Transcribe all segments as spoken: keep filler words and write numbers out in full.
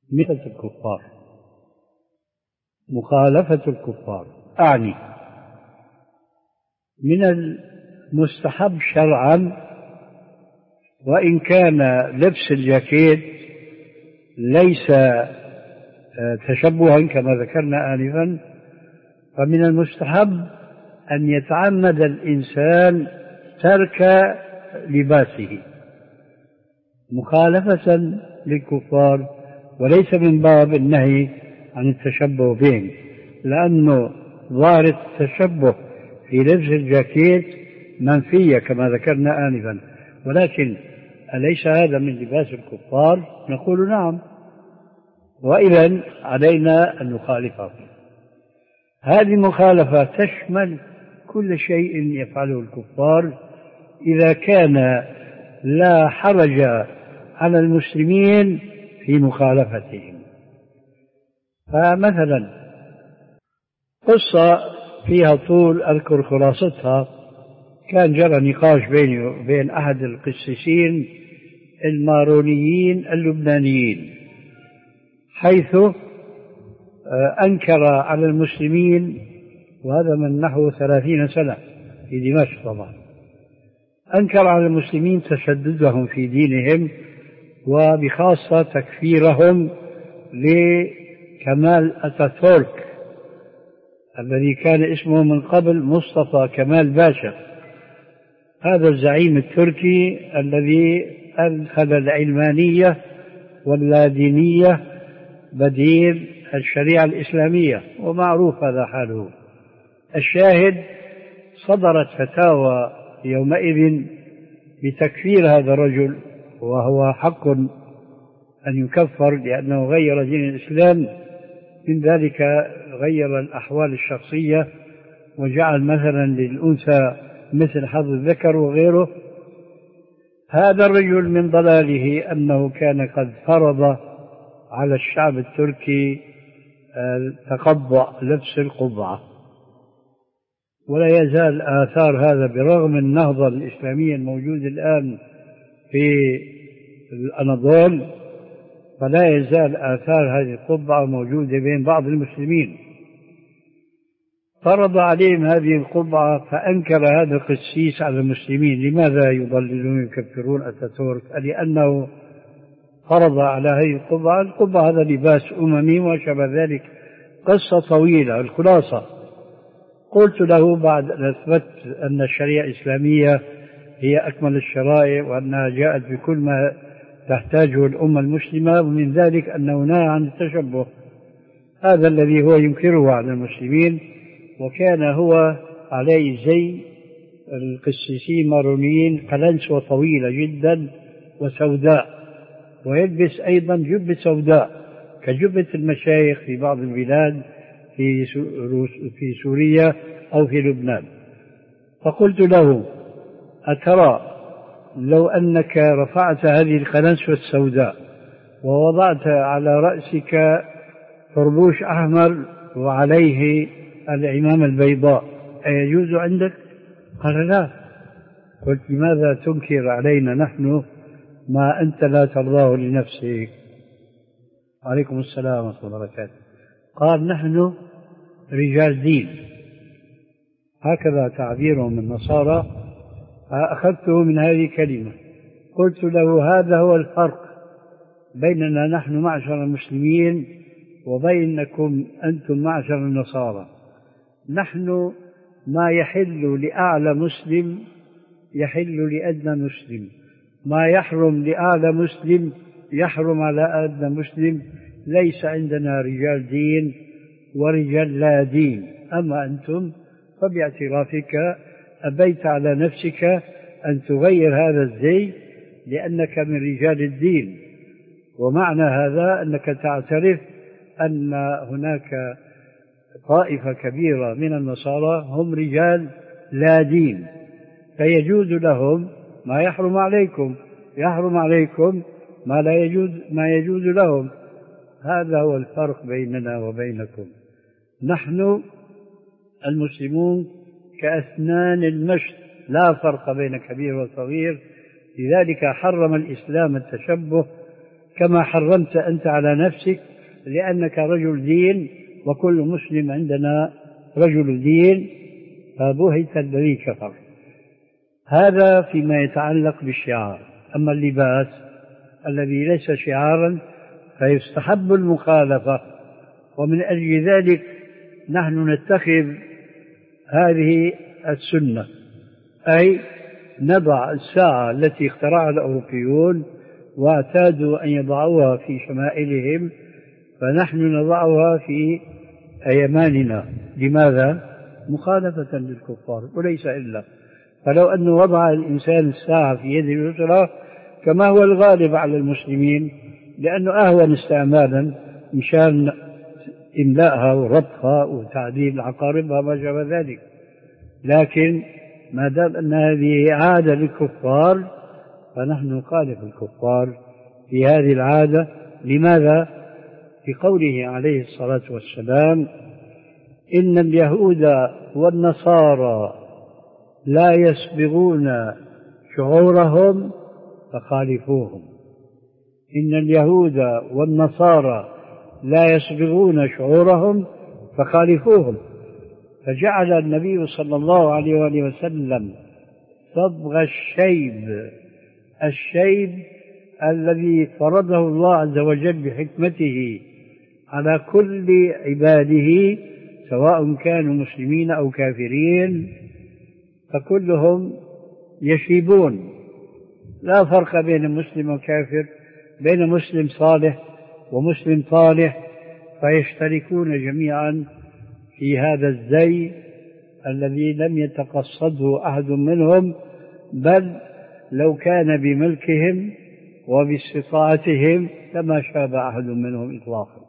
مثل الكفار، مخالفة الكفار، أعني من المستحب شرعا، وإن كان لبس الجاكيت ليس تشبها كما ذكرنا آنفا، فمن المستحب أن يتعمد الإنسان ترك لباسه مخالفة للكفار، وليس من باب النهي عن التشبه بهم، لأنه ظاهرة التشبه في لبس الجاكيت منفية كما ذكرنا آنفا. ولكن أليس هذا من لباس الكفار؟ نقول نعم، وإذن علينا أن نخالفه. هذه المخالفة تشمل كل شيء يفعله الكفار إذا كان لا حرج على المسلمين في مخالفتهم. فمثلا قصة فيها طول أذكر خلاصتها، كان جرى نقاش بيني وبين أحد القسيسين المارونيين اللبنانيين، حيث أنكر على المسلمين، وهذا من نحو ثلاثين سنة في دمشق طبعا، أنكر على المسلمين تشددهم في دينهم، وبخاصة تكفيرهم لكمال أتاتورك الذي كان اسمه من قبل مصطفى كمال باشا، هذا الزعيم التركي الذي أدخل العلمانية واللادينية بديل الشريعة الإسلامية، ومعروف هذا حاله. الشاهد صدرت فتاوى يومئذ بتكفير هذا الرجل، وهو حق أن يكفر لأنه غير دين الإسلام، من ذلك غير الأحوال الشخصية وجعل مثلا للأنثى مثل حظ الذكر وغيره. هذا الرجل من ضلاله أنه كان قد فرض على الشعب التركي تقبع لبس القبعة، ولا يزال آثار هذا برغم النهضة الإسلامية الموجودة الآن في الأناضول، فلا يزال آثار هذه القبعة موجودة بين بعض المسلمين. فرض عليهم هذه القبعة، فأنكر هذا القسيس على المسلمين. لماذا يضللون يكفرون أتاتورك؟ لأنه فرض على هذه القبعة. القبعة هذا لباس أممي وشبه ذلك، قصة طويلة. الخلاصة قلت له بعد أن أثبت أن الشريعة الإسلامية هي أكمل الشرائع، وأنها جاءت بكل ما تحتاجه الأمة المسلمة، ومن ذلك أنه نهى عن التشبه، هذا الذي هو ينكره على المسلمين. وكان هو عليه زي القسيسين مارونيين، قلنسوة طويلة جدا وسوداء، ويلبس أيضا جبة سوداء كجبة المشايخ في بعض البلاد في في سوريا أو في لبنان. فقلت له: أترى لو أنك رفعت هذه القلنسوة السوداء ووضعت على رأسك طربوش أحمر وعليه العمامة البيضاء أيجوز عندك؟ قال: لا. قلت: لماذا تنكر علينا نحن ما أنت لا ترضاه لنفسك؟ عليكم السلام ورحمة الله وبركاته. قال: نحن رجال دين، هكذا تعبيرهم النصارى، أخذته من هذه الكلمة. قلت له: هذا هو الفرق بيننا نحن معشر المسلمين وبينكم أنتم معشر النصارى. نحن ما يحل لأعلى مسلم يحل لأدنى مسلم، ما يحرم لأعلى مسلم يحرم على أدنى مسلم. ليس عندنا رجال دين ورجال لا دين. أما أنتم فباعترافك أبيت على نفسك أن تغير هذا الزي لأنك من رجال الدين، ومعنى هذا أنك تعترف أن هناك طائفة كبيرة من النصارى هم رجال لا دين، فيجوز لهم ما يحرم عليكم، يحرم عليكم ما لا يجوز ما يجوز لهم. هذا هو الفرق بيننا وبينكم. نحن المسلمون كأسنان المشط، لا فرق بين كبير وصغير. لذلك حرم الإسلام التشبه كما حرمت أنت على نفسك لأنك رجل دين وكل مسلم عندنا رجل دين، فبهت الذي كفر. هذا فيما يتعلق بالشعار. أما اللباس الذي ليس شعارا فيستحب المخالفة، ومن أجل ذلك نحن نتخذ هذه السنة، أي نضع الساعة التي اخترعها الأوروبيون واعتادوا أن يضعوها في شمائلهم، فنحن نضعها في أيماننا. لماذا؟ مخالفة للكفار وليس إلا. فلو أنه وضع الإنسان الساعة في يده اليسرى كما هو الغالب على المسلمين، لأنه أهون استعمالا مشان إملائها وربطها وتعديل عقاربها ما شابه ذلك، لكن ما دام أن هذه عادة للكفار فنحن نخالف الكفار في هذه العادة. لماذا؟ في قوله عليه الصلاة والسلام: إن اليهود والنصارى لا يسبغون شعورهم فخالفوهم. إن اليهود والنصارى لا يسبغون شعورهم فخالفوهم. فجعل النبي صلى الله عليه وآله وسلم صبغ الشيب، الشيب الذي فرضه الله عز وجل بحكمته على كل عباده سواء كانوا مسلمين أو كافرين، فكلهم يشيبون، لا فرق بين مسلم وكافر، بين مسلم صالح ومسلم طالح، فيشتركون جميعا في هذا الزي الذي لم يتقصده أحد منهم، بل لو كان بملكهم وباستطاعتهم لما شاب أحد منهم إطلاقا.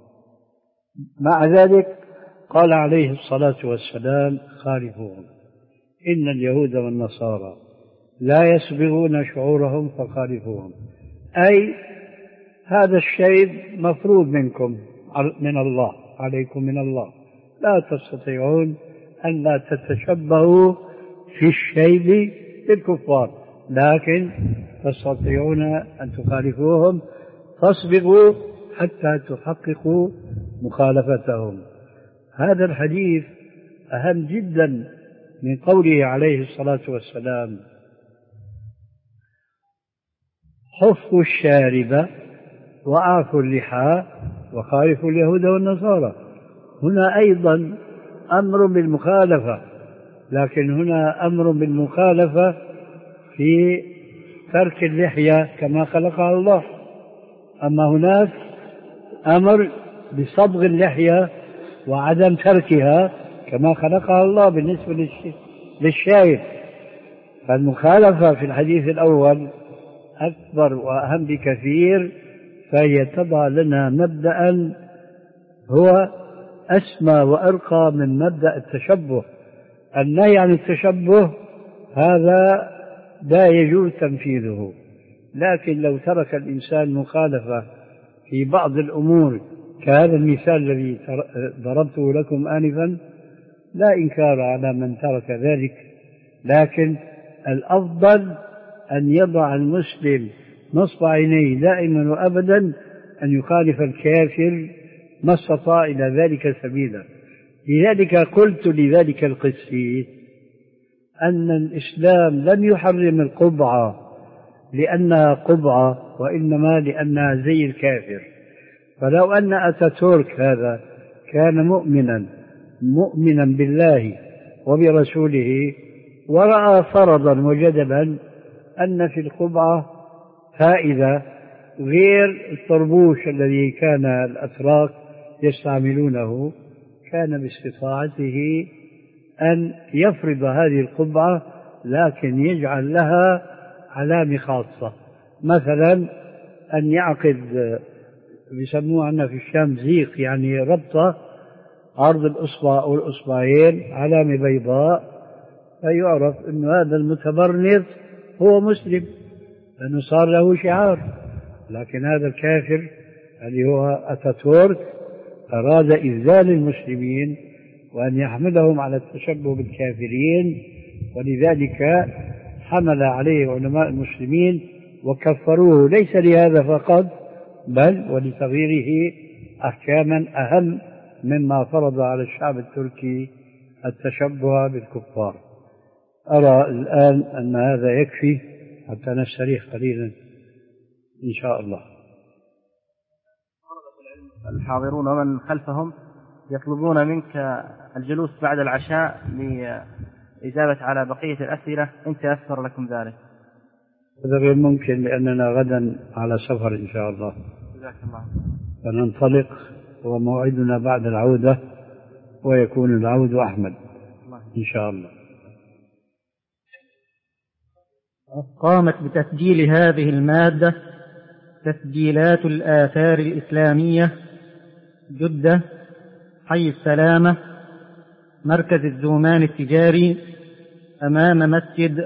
مع ذلك قال عليه الصلاة والسلام: خالفوهم. إن اليهود والنصارى لا يسبغون شعورهم فخالفوهم، أي هذا الشيء مفروض منكم من الله، عليكم من الله، لا تستطيعون أن لا تتشبهوا في الشيب بالكفار، لكن تستطيعون أن تخالفوهم، تصبغوا حتى تحققوا مخالفتهم. هذا الحديث أهم جدا من قوله عليه الصلاة والسلام: حفوا الشارب وأعفوا اللحى وخالفوا اليهود والنصارى. هنا أيضا أمر بالمخالفة، لكن هنا أمر بالمخالفة في ترك اللحية كما خلقها الله، أما هناك أمر بصبغ اللحية وعدم تركها كما خلقها الله بالنسبة للشايب. فالمخالفة في الحديث الأول أكبر وأهم بكثير، فهي تضع لنا مبدأ هو أسمى وأرقى من مبدأ التشبه. النهي عن التشبه هذا لا يجوز تنفيذه، لكن لو ترك الإنسان مخالفة في بعض الأمور كهذا المثال الذي ضربته لكم آنفا لا إنكار على من ترك ذلك، لكن الأفضل أن يضع المسلم نصب عينيه دائما وأبدا أن يخالف الكافر ما استطاع إلى ذلك سبيلا. لذلك قلت لذلك القسيس أن الإسلام لم يحرم القبعة لأنها قبعة، وإنما لأنها زي الكافر. فلو أن أتاتورك هذا كان مؤمنا مؤمنا بالله وبرسوله ورأى فرضا وجدلا أن في القبعة فائدة غير الطربوش الذي كان الأتراك يستعملونه، كان باستطاعته أن يفرض هذه القبعة، لكن يجعل لها علامة خاصة، مثلا أن يعقد بيسموه عندنا في الشام زيق، يعني ربطة عرض الأصبع أو الأصبعين علامة بيضاء، فيعرف أن هذا المتبرنظ هو مسلم لأنه صار له شعار. لكن هذا الكافر اللي هو أتاتورك أراد إذلال المسلمين وأن يحملهم على التشبه بالكافرين، ولذلك حمل عليه علماء المسلمين وكفروه، ليس لهذا فقط بل ولتغييره أحكاما أهم مما فرض على الشعب التركي التشبه بالكفار. أرى الآن أن هذا يكفي حتى نستريح قليلا إن شاء الله. الحاضرون ومن خلفهم يطلبون منك الجلوس بعد العشاء لإجابة على بقية الأسئلة إن تيسر لكم ذلك. هذا غير ممكن لأننا غدا على سفر إن شاء الله. جزاك الله. فننطلق وموعدنا بعد العودة ويكون العود أحمد إن شاء الله. قامت بتسجيل هذه المادة تسجيلات الآثار الإسلامية، جدة، حي السلامة، مركز الزومان التجاري، أمام مسجد